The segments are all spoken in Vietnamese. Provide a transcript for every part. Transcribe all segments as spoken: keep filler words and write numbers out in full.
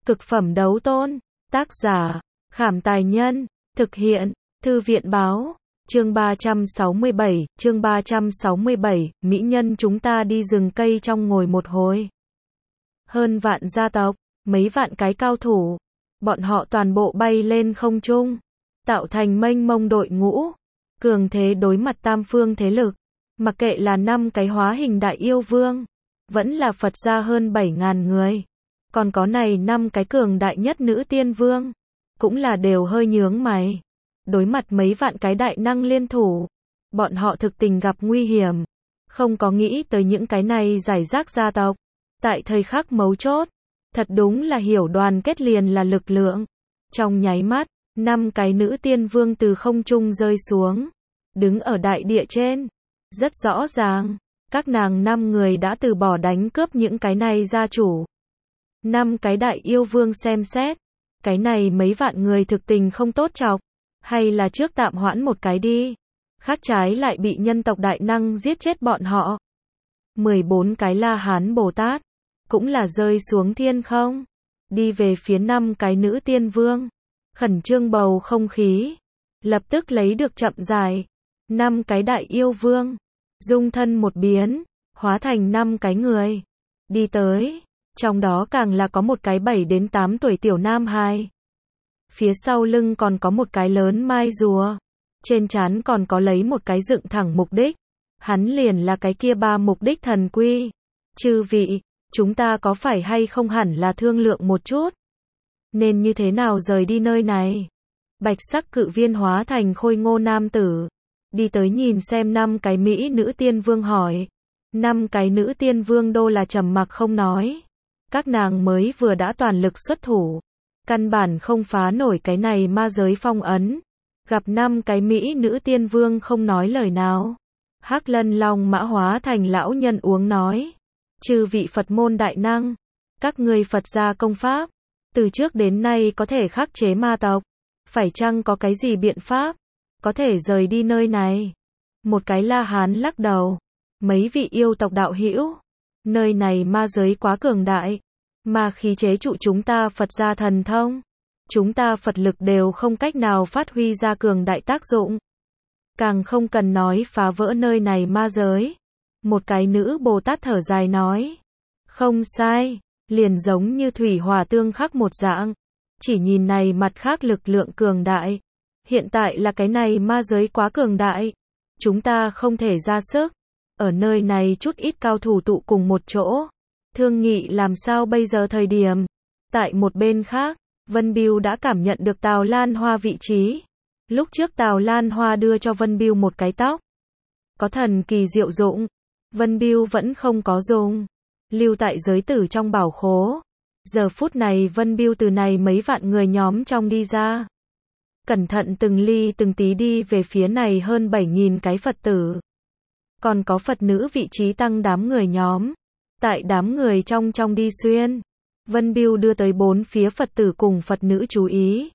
Cực phẩm đấu tôn. Tác giả, Khảm Tài Nhân. Thực hiện, Thư viện Báo. Chương ba trăm sáu mươi bảy, chương ba trăm sáu mươi bảy, mỹ nhân chúng ta đi rừng cây trong ngồi một hồi. Hơn vạn gia tộc, mấy vạn cái cao thủ, bọn họ toàn bộ bay lên không trung, tạo thành mênh mông đội ngũ, cường thế đối mặt tam phương thế lực. Mặc kệ là năm cái hóa hình đại yêu vương, vẫn là Phật gia hơn bảy ngàn người, còn có này năm cái cường đại nhất nữ tiên vương, cũng là đều hơi nhướng mày. Đối mặt mấy vạn cái đại năng liên thủ, bọn họ thực tình gặp nguy hiểm, không có nghĩ tới những cái này giải rác gia tộc. Tại thời khắc mấu chốt, thật đúng là hiểu đoàn kết liền là lực lượng. Trong nháy mắt, năm cái nữ tiên vương từ không trung rơi xuống, đứng ở đại địa trên. Rất rõ ràng, các nàng năm người đã từ bỏ đánh cướp những cái này gia chủ. Năm cái đại yêu vương xem xét, cái này mấy vạn người thực tình không tốt chọc, hay là trước tạm hoãn một cái đi, khác trái lại bị nhân tộc đại năng giết chết bọn họ. mười bốn cái La Hán Bồ Tát, cũng là rơi xuống thiên không, đi về phía năm cái nữ tiên vương, khẩn trương bầu không khí, lập tức lấy được chậm dài. Năm cái đại yêu vương, dung thân một biến, hóa thành năm cái người, đi tới, trong đó càng là có một cái bảy đến tám tuổi tiểu nam hài. Phía sau lưng còn có một cái lớn mai rùa, trên trán còn có lấy một cái dựng thẳng mục đích, hắn liền là cái kia ba mục đích thần quy. Chư vị, chúng ta có phải hay không hẳn là thương lượng một chút, nên như thế nào rời đi nơi này? Bạch sắc cự viên hóa thành khôi ngô nam tử, đi tới nhìn xem năm cái mỹ nữ tiên vương hỏi. Năm cái nữ tiên vương đô là trầm mặc không nói, các nàng mới vừa đã toàn lực xuất thủ, căn bản không phá nổi cái này ma giới phong ấn. Gặp năm cái mỹ nữ tiên vương không nói lời nào, Hắc Lân Long mã hóa thành lão nhân uống nói. Chư vị Phật môn đại năng, các ngươi Phật gia công pháp, từ trước đến nay có thể khắc chế ma tộc, phải chăng có cái gì biện pháp, có thể rời đi nơi này? Một cái La Hán lắc đầu. Mấy vị yêu tộc đạo hữu, nơi này ma giới quá cường đại, mà khí chế trụ chúng ta Phật gia thần thông, chúng ta Phật lực đều không cách nào phát huy ra cường đại tác dụng, càng không cần nói phá vỡ nơi này ma giới. Một cái nữ Bồ Tát thở dài nói, không sai, liền giống như thủy hỏa tương khắc một dạng, chỉ nhìn này mặt khác lực lượng cường đại, hiện tại là cái này ma giới quá cường đại, chúng ta không thể ra sức. Ở nơi này chút ít cao thủ tụ cùng một chỗ, thương nghị làm sao bây giờ thời điểm. Tại một bên khác, Vân Bưu đã cảm nhận được Tào Lan Hoa vị trí. Lúc trước Tào Lan Hoa đưa cho Vân Bưu một cái tóc, có thần kỳ diệu dụng, Vân Bưu vẫn không có dùng, lưu tại giới tử trong bảo khố. Giờ phút này Vân Bưu từ này mấy vạn người nhóm trong đi ra, cẩn thận từng ly từng tí đi về phía này hơn bảy nghìn cái Phật tử. Còn có Phật nữ vị trí tăng đám người nhóm. Tại đám người trong trong đi xuyên, Vân Bưu đưa tới bốn phía Phật tử cùng Phật nữ chú ý.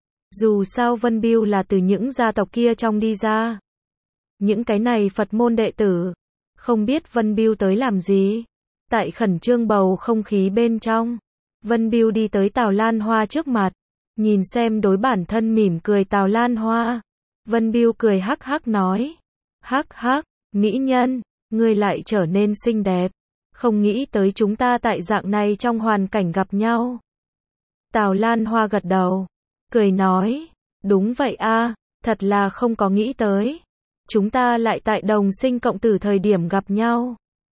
Dù sao Vân Bưu là từ những gia tộc kia trong đi ra. Những cái này Phật môn đệ tử, không biết Vân Bưu tới làm gì. Tại khẩn trương bầu không khí bên trong, Vân Bưu đi tới Tào Lan Hoa trước mặt, nhìn xem đối bản thân mỉm cười Tào Lan Hoa. Vân Bưu cười hắc hắc nói, hắc hắc, mỹ nhân, ngươi lại trở nên xinh đẹp, không nghĩ tới chúng ta tại dạng này trong hoàn cảnh gặp nhau. Tào Lan Hoa gật đầu, cười nói, đúng vậy a, thật là không có nghĩ tới, chúng ta lại tại đồng sinh cộng tử thời điểm gặp nhau.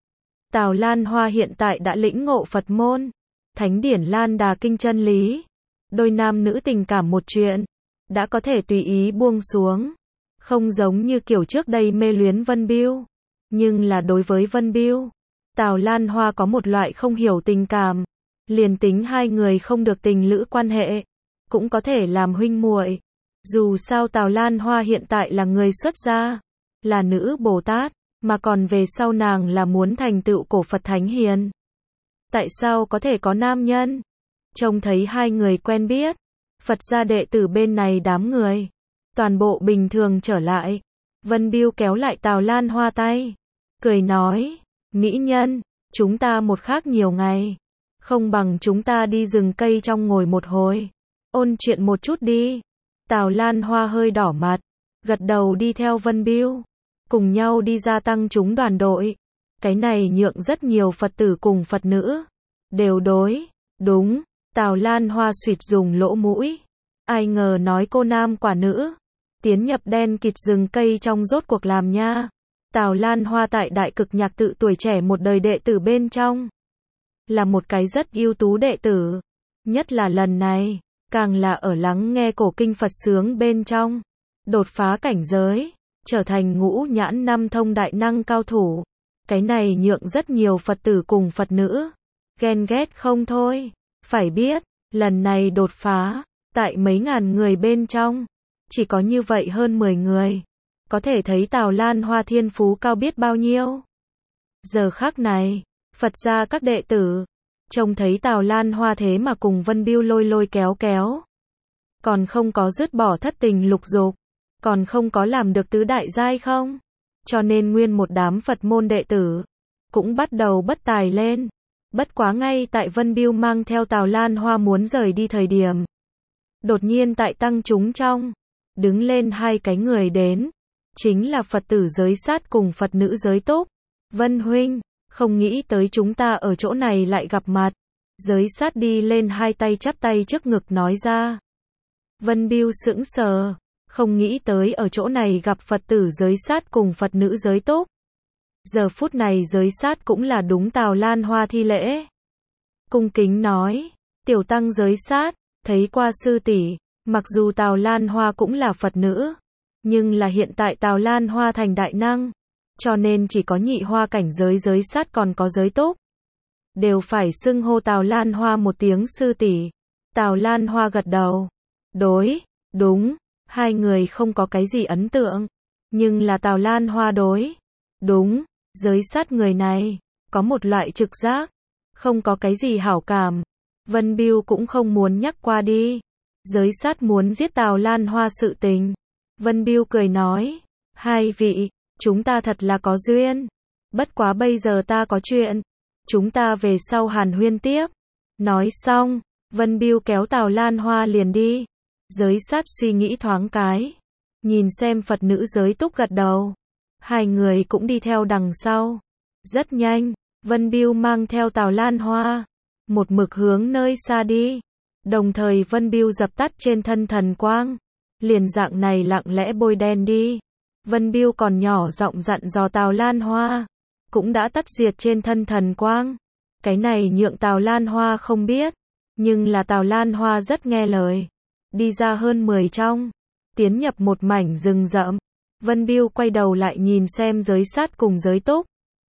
Tào Lan Hoa hiện tại đã lĩnh ngộ Phật môn, thánh điển Lan Đà kinh chân lý, đôi nam nữ tình cảm một chuyện, đã có thể tùy ý buông xuống. Không giống như kiểu trước đây mê luyến Vân Bưu, nhưng là đối với Vân Bưu, Tào Lan Hoa có một loại không hiểu tình cảm, liền tính hai người không được tình lữ quan hệ, cũng có thể làm huynh muội. Dù sao Tào Lan Hoa hiện tại là người xuất gia, là nữ Bồ Tát, mà còn về sau nàng là muốn thành tựu cổ Phật Thánh Hiền. Tại sao có thể có nam nhân? Trông thấy hai người quen biết, Phật gia đệ tử bên này đám người toàn bộ bình thường trở lại. Vân Bưu kéo lại Tào Lan Hoa tay, cười nói, mỹ nhân, chúng ta một khác nhiều ngày Không bằng chúng ta đi rừng cây trong ngồi một hồi. Ôn chuyện một chút đi. Tào Lan Hoa hơi đỏ mặt. Gật đầu đi theo Vân Biêu. Cùng nhau đi gia tăng chúng đoàn đội. Cái này nhượng rất nhiều Phật tử cùng Phật nữ. Đều đối. Đúng. Tào Lan Hoa suýt dùng lỗ mũi. Ai ngờ nói cô nam quả nữ. Tiến nhập đen kịt rừng cây trong rốt cuộc làm nha. Tào Lan Hoa tại đại cực nhạc tự tuổi trẻ một đời đệ tử bên trong. Là một cái rất ưu tú đệ tử. Nhất là lần này, càng là ở lắng nghe cổ kinh Phật sướng bên trong. Đột phá cảnh giới, trở thành ngũ nhãn năm thông đại năng cao thủ. Cái này nhượng rất nhiều Phật tử cùng Phật nữ. Ghen ghét không thôi. Phải biết, lần này đột phá, tại mấy ngàn người bên trong. Chỉ có như vậy hơn mười người. Có thể thấy Tào Lan Hoa thiên phú cao biết bao nhiêu. Giờ khắc này, Phật gia các đệ tử, trông thấy Tào Lan Hoa thế mà cùng Vân Biêu lôi lôi kéo kéo. Còn không có dứt bỏ thất tình lục dục, còn không có làm được tứ đại giai không? Cho nên nguyên một đám Phật môn đệ tử, cũng bắt đầu bất tài lên. Bất quá ngay tại Vân Biêu mang theo Tào Lan Hoa muốn rời đi thời điểm. Đột nhiên tại tăng chúng trong, đứng lên hai cái người đến. Chính là Phật tử giới sát cùng Phật nữ giới túc. Vân huynh, không nghĩ tới chúng ta ở chỗ này lại gặp mặt. Giới sát đi lên hai tay chắp tay trước ngực nói ra. Vân Biêu sững sờ, không nghĩ tới ở chỗ này gặp Phật tử giới sát cùng Phật nữ giới túc. Giờ phút này giới sát cũng là đúng Tào Lan Hoa thi lễ. Cung kính nói, tiểu tăng giới sát, thấy qua sư tỷ, mặc dù Tào Lan Hoa cũng là Phật nữ, nhưng là hiện tại Tào Lan Hoa thành đại năng, cho nên chỉ có nhị hoa cảnh giới giới sát còn có giới túc. Đều phải xưng hô Tào Lan Hoa một tiếng sư tỷ. Tào Lan Hoa gật đầu. Đối, đúng, hai người không có cái gì ấn tượng, nhưng là Tào Lan Hoa đối. Đúng, giới sát người này, có một loại trực giác, không có cái gì hảo cảm. Vân Biêu cũng không muốn nhắc qua đi. Giới sát muốn giết Tào Lan Hoa sự tình. Vân Biêu cười nói, hai vị, chúng ta thật là có duyên. Bất quá bây giờ ta có chuyện, chúng ta về sau hàn huyên tiếp. Nói xong, Vân Biêu kéo Tào Lan Hoa liền đi. Giới sát suy nghĩ thoáng cái, nhìn xem Phật nữ giới túc gật đầu. Hai người cũng đi theo đằng sau. Rất nhanh, Vân Biêu mang theo Tào Lan Hoa, một mực hướng nơi xa đi. Đồng thời Vân Biêu dập tắt trên thân thần quang. Liền dạng này lặng lẽ bôi đen đi. Vân Biêu còn nhỏ giọng dặn dò Tào Lan Hoa, cũng đã tắt diệt trên thân thần quang. Cái này nhượng Tào Lan Hoa không biết, nhưng là Tào Lan Hoa rất nghe lời. Đi ra hơn mười trong, tiến nhập một mảnh rừng rậm. Vân Biêu quay đầu lại nhìn xem giới sát cùng giới túc.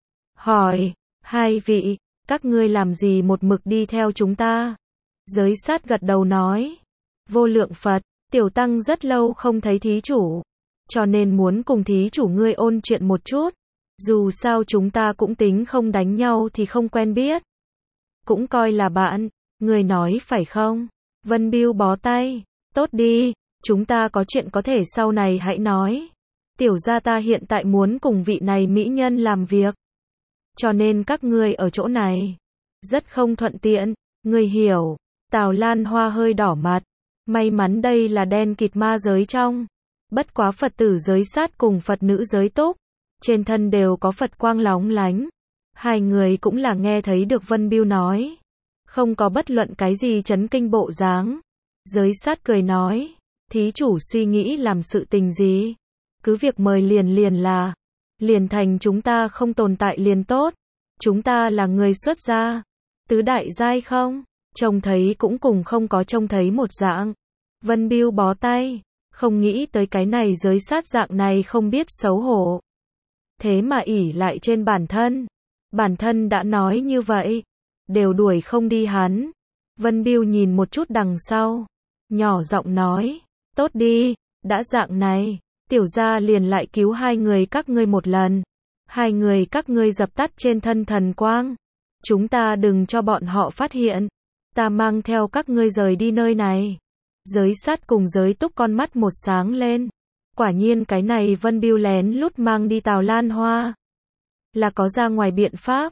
Hỏi, hai vị, các ngươi làm gì một mực đi theo chúng ta? Giới sát gật đầu nói, vô lượng Phật, tiểu tăng rất lâu không thấy thí chủ, cho nên muốn cùng thí chủ ngươi ôn chuyện một chút. Dù sao chúng ta cũng tính không đánh nhau thì không quen biết, cũng coi là bạn, người nói phải không? Vân Biêu bó tay, tốt đi, chúng ta có chuyện có thể sau này hãy nói. Tiểu gia ta hiện tại muốn cùng vị này mỹ nhân làm việc, cho nên các ngươi ở chỗ này rất không thuận tiện, ngươi hiểu. Tào Lan Hoa hơi đỏ mặt, may mắn đây là đen kịt ma giới trong. Bất quá Phật tử giới sát cùng Phật nữ giới túc, trên thân đều có Phật quang lóng lánh. Hai người cũng là nghe thấy được Vân Biêu nói, không có bất luận cái gì chấn kinh bộ dáng. Giới sát cười nói, thí chủ suy nghĩ làm sự tình gì? Cứ việc mời liền liền là, liền thành chúng ta không tồn tại liền tốt. Chúng ta là người xuất gia, tứ đại giai không? Trông thấy cũng cùng không có trông thấy một dạng. Vân Biêu bó tay, không nghĩ tới cái này giới sát dạng này không biết xấu hổ. Thế mà ỷ lại trên bản thân. Bản thân đã nói như vậy, đều đuổi không đi hắn. Vân Biêu nhìn một chút đằng sau, nhỏ giọng nói, tốt đi, đã dạng này, tiểu gia liền lại cứu hai người các ngươi một lần. Hai người các ngươi dập tắt trên thân thần quang. Chúng ta đừng cho bọn họ phát hiện. Ta mang theo các ngươi rời đi nơi này. Giới sát cùng giới túc con mắt một sáng lên. Quả nhiên cái này Vân Biêu lén lút mang đi Tào Lan Hoa, là có ra ngoài biện pháp.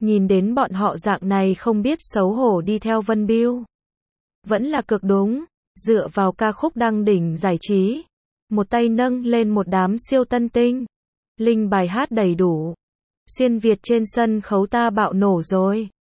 Nhìn đến bọn họ dạng này không biết xấu hổ đi theo Vân Biêu. Vẫn là cực đúng, dựa vào ca khúc đăng đỉnh giải trí. Một tay nâng lên một đám siêu tân tinh. Linh bài hát đầy đủ. Xuyên Việt trên sân khấu ta bạo nổ rồi.